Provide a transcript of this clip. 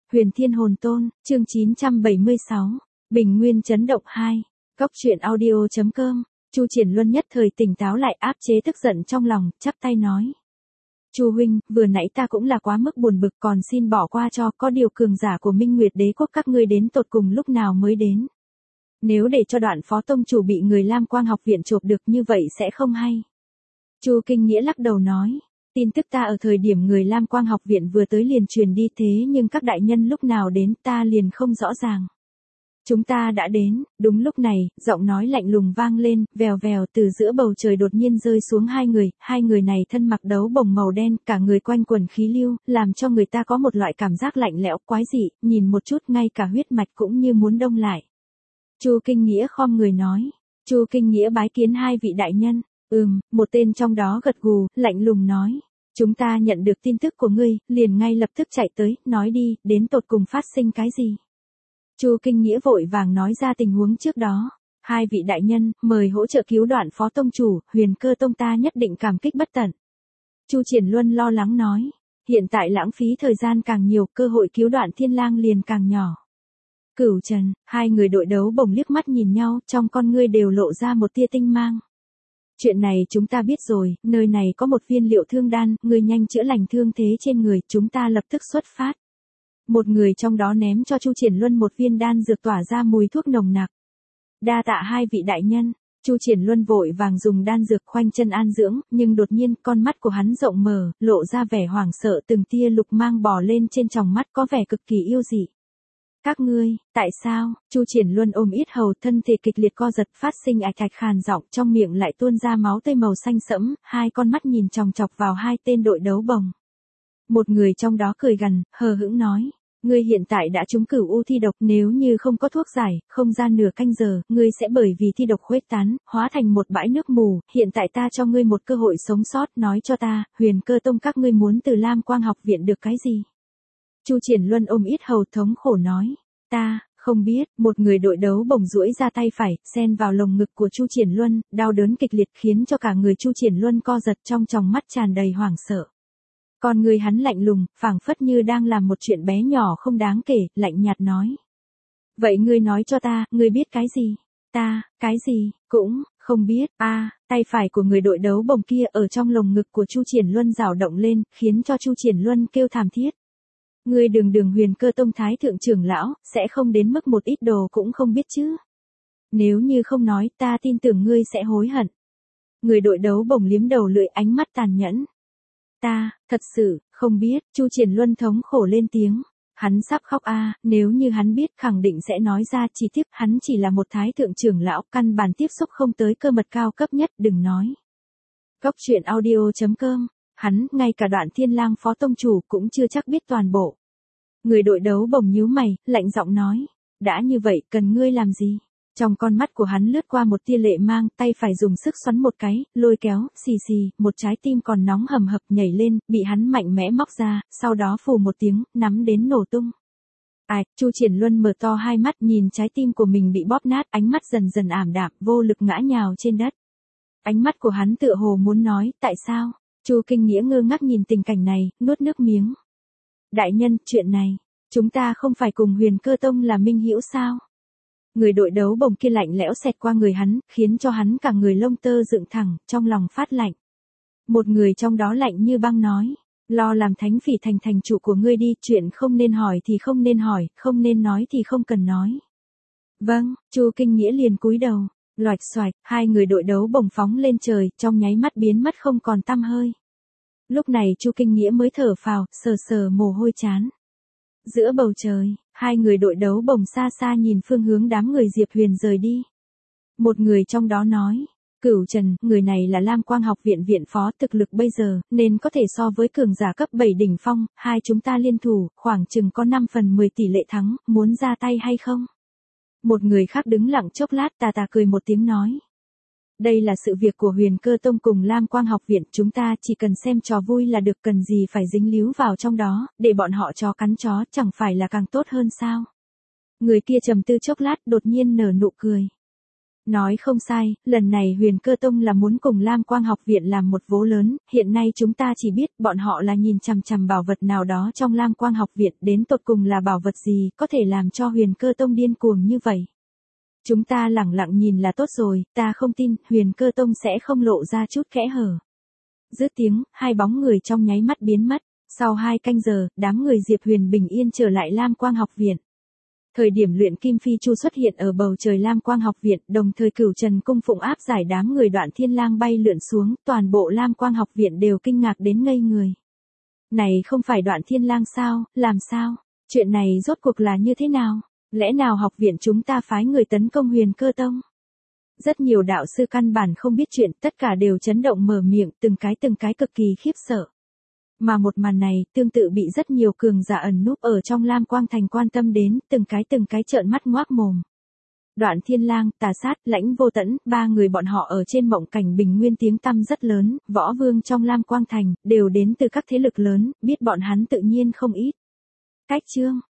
Huyền Thiên Hồn Tôn, chương 976, Bình Nguyên chấn động 2, Cốc truyện audio.com, Chu Triển Luân nhất thời tỉnh táo lại áp chế tức giận trong lòng, chắp tay nói. Chu huynh, vừa nãy ta cũng là quá mức buồn bực còn xin bỏ qua cho, có điều cường giả của Minh Nguyệt Đế Quốc các ngươi đến tột cùng lúc nào mới đến. Nếu để cho Đoạn Phó Tông chủ bị người Lam Quang học viện chộp được như vậy sẽ không hay. Chu Kinh Nghĩa lắc đầu nói. Tin tức ta ở thời điểm người Lam Quang học viện vừa tới liền truyền đi thế nhưng các đại nhân lúc nào đến ta liền không rõ ràng. Chúng ta đã đến, đúng lúc này, giọng nói lạnh lùng vang lên, vèo vèo từ giữa bầu trời đột nhiên rơi xuống hai người này thân mặc đấu bồng màu đen, cả người quanh quần khí lưu, làm cho người ta có một loại cảm giác lạnh lẽo quái dị, nhìn một chút ngay cả huyết mạch cũng như muốn đông lại. Chu Kinh Nghĩa khom người nói, Chu Kinh Nghĩa bái kiến hai vị đại nhân. Một tên trong đó gật gù, lạnh lùng nói. Chúng ta nhận được tin tức của ngươi, liền ngay lập tức chạy tới, nói đi, đến tột cùng phát sinh cái gì. Chu Kinh Nghĩa vội vàng nói ra tình huống trước đó. Hai vị đại nhân, mời hỗ trợ cứu Đoạn Phó Tông chủ, Huyền Cơ Tông ta nhất định cảm kích bất tận. Chu Triển Luân lo lắng nói. Hiện tại lãng phí thời gian càng nhiều, cơ hội cứu Đoạn Thiên Lang liền càng nhỏ. Cửu Trần, hai người đội đấu bồng liếc mắt nhìn nhau, trong con ngươi đều lộ ra một tia tinh mang. Chuyện này chúng ta biết rồi, nơi này có một viên liệu thương đan, ngươi nhanh chữa lành thương thế trên người, chúng ta lập tức xuất phát. Một người trong đó ném cho Chu Triển Luân một viên đan dược tỏa ra mùi thuốc nồng nặc. Đa tạ hai vị đại nhân, Chu Triển Luân vội vàng dùng đan dược khoanh chân an dưỡng, nhưng đột nhiên con mắt của hắn rộng mở, lộ ra vẻ hoảng sợ từng tia lục mang bò lên trên tròng mắt có vẻ cực kỳ yêu dị. Các ngươi, tại sao? Chu Triển Luân ôm yết hầu thân thể kịch liệt co giật phát sinh ạch ạch khàn giọng trong miệng lại tuôn ra máu tươi màu xanh sẫm, hai con mắt nhìn chòng chọc vào hai tên đội đấu bồng. Một người trong đó cười gằn, hờ hững nói, ngươi hiện tại đã trúng cửu u thi độc nếu như không có thuốc giải, không ra nửa canh giờ, ngươi sẽ bởi vì thi độc khuếch tán, hóa thành một bãi nước mù, hiện tại ta cho ngươi một cơ hội sống sót, nói cho ta, Huyền Cơ Tông các ngươi muốn từ Lam Quang học viện được cái gì? Chu Triển Luân ôm yết hầu thống khổ nói, ta, không biết, một người đội đấu bồng duỗi ra tay phải, xen vào lồng ngực của Chu Triển Luân, đau đớn kịch liệt khiến cho cả người Chu Triển Luân co giật trong tròng mắt tràn đầy hoảng sợ. Còn người hắn lạnh lùng, phảng phất như đang làm một chuyện bé nhỏ không đáng kể, lạnh nhạt nói. Vậy ngươi nói cho ta, ngươi biết cái gì? Ta, cái gì, cũng, không biết, tay phải của người đội đấu bồng kia ở trong lồng ngực của Chu Triển Luân dao động lên, khiến cho Chu Triển Luân kêu thảm thiết. Ngươi đường Huyền Cơ Tông thái thượng trưởng lão, sẽ không đến mức một ít đồ cũng không biết chứ. Nếu như không nói ta tin tưởng ngươi sẽ hối hận. Người đội đấu bồng liếm đầu lưỡi ánh mắt tàn nhẫn. Ta, thật sự, không biết, Chu Triển Luân thống khổ lên tiếng. Hắn sắp khóc nếu như hắn biết khẳng định sẽ nói ra chỉ tiếc hắn chỉ là một thái thượng trưởng lão căn bản tiếp xúc không tới cơ mật cao cấp nhất đừng nói. Cốc truyện audio.com, hắn, ngay cả Đoạn Thiên Lang Phó Tông chủ cũng chưa chắc biết toàn bộ. Người đội đấu bồng nhíu mày, lạnh giọng nói, đã như vậy cần ngươi làm gì? Trong con mắt của hắn lướt qua một tia lệ mang, tay phải dùng sức xoắn một cái, lôi kéo, xì xì, một trái tim còn nóng hầm hập nhảy lên, bị hắn mạnh mẽ móc ra, sau đó phù một tiếng, nắm đến nổ tung. Chu Triển Luân mở to hai mắt nhìn trái tim của mình bị bóp nát, ánh mắt dần dần ảm đạm, vô lực ngã nhào trên đất. Ánh mắt của hắn tựa hồ muốn nói, tại sao? Chu Kinh Nghĩa ngơ ngác nhìn tình cảnh này, nuốt nước miếng. Đại nhân, chuyện này, chúng ta không phải cùng Huyền Cơ Tông là minh hữu sao? Người đội đấu bồng kia lạnh lẽo xẹt qua người hắn, khiến cho hắn cả người lông tơ dựng thẳng, trong lòng phát lạnh. Một người trong đó lạnh như băng nói, lo làm thánh phỉ thành chủ của ngươi đi, chuyện không nên hỏi thì không nên hỏi, không nên nói thì không cần nói. Vâng, Chu Kinh Nghĩa liền cúi đầu, loạch xoạch, hai người đội đấu bồng phóng lên trời, trong nháy mắt biến mất không còn tăm hơi. Lúc này Chu Kinh Nghĩa mới thở phào, sờ sờ mồ hôi trán. Giữa bầu trời, hai người đội đấu bồng xa xa nhìn phương hướng đám người Diệp Huyền rời đi. Một người trong đó nói, Cửu Trần, người này là Lam Quang học viện viện phó thực lực bây giờ, nên có thể so với cường giả cấp 7 đỉnh phong, hai chúng ta liên thủ, khoảng chừng có 5 phần 10 tỷ lệ thắng, muốn ra tay hay không? Một người khác đứng lặng chốc lát tà cười một tiếng nói. Đây là sự việc của Huyền Cơ Tông cùng Lam Quang học viện, chúng ta chỉ cần xem trò vui là được, cần gì phải dính líu vào trong đó, để bọn họ chó cắn chó, chẳng phải là càng tốt hơn sao? Người kia trầm tư chốc lát đột nhiên nở nụ cười. Nói không sai, lần này Huyền Cơ Tông là muốn cùng Lam Quang học viện làm một vố lớn, hiện nay chúng ta chỉ biết bọn họ là nhìn chằm chằm bảo vật nào đó trong Lam Quang học viện, đến tột cùng là bảo vật gì có thể làm cho Huyền Cơ Tông điên cuồng như vậy. Chúng ta lẳng lặng nhìn là tốt rồi, ta không tin Huyền Cơ Tông sẽ không lộ ra chút kẽ hở. Dứt tiếng, hai bóng người trong nháy mắt biến mất, sau 2 canh giờ, đám người Diệp Huyền bình yên trở lại Lam Quang học viện. Thời điểm luyện kim phi chu xuất hiện ở bầu trời Lam Quang học viện, đồng thời Cửu Trần cung phụng áp giải đám người Đoạn Thiên Lang bay lượn xuống, toàn bộ Lam Quang học viện đều kinh ngạc đến ngây người. Này không phải Đoạn Thiên Lang sao, làm sao? Chuyện này rốt cuộc là như thế nào? Lẽ nào học viện chúng ta phái người tấn công Huyền Cơ Tông? Rất nhiều đạo sư căn bản không biết chuyện, tất cả đều chấn động mở miệng, từng cái cực kỳ khiếp sợ. Mà một màn này, tương tự bị rất nhiều cường giả ẩn núp ở trong Lam Quang thành quan tâm đến, từng cái trợn mắt ngoác mồm. Đoạn Thiên Lang, Tà Sát, Lãnh Vô Tẫn, 3 người bọn họ ở trên mộng cảnh bình nguyên tiếng tăm rất lớn, võ vương trong Lam Quang thành, đều đến từ các thế lực lớn, biết bọn hắn tự nhiên không ít. Cách chương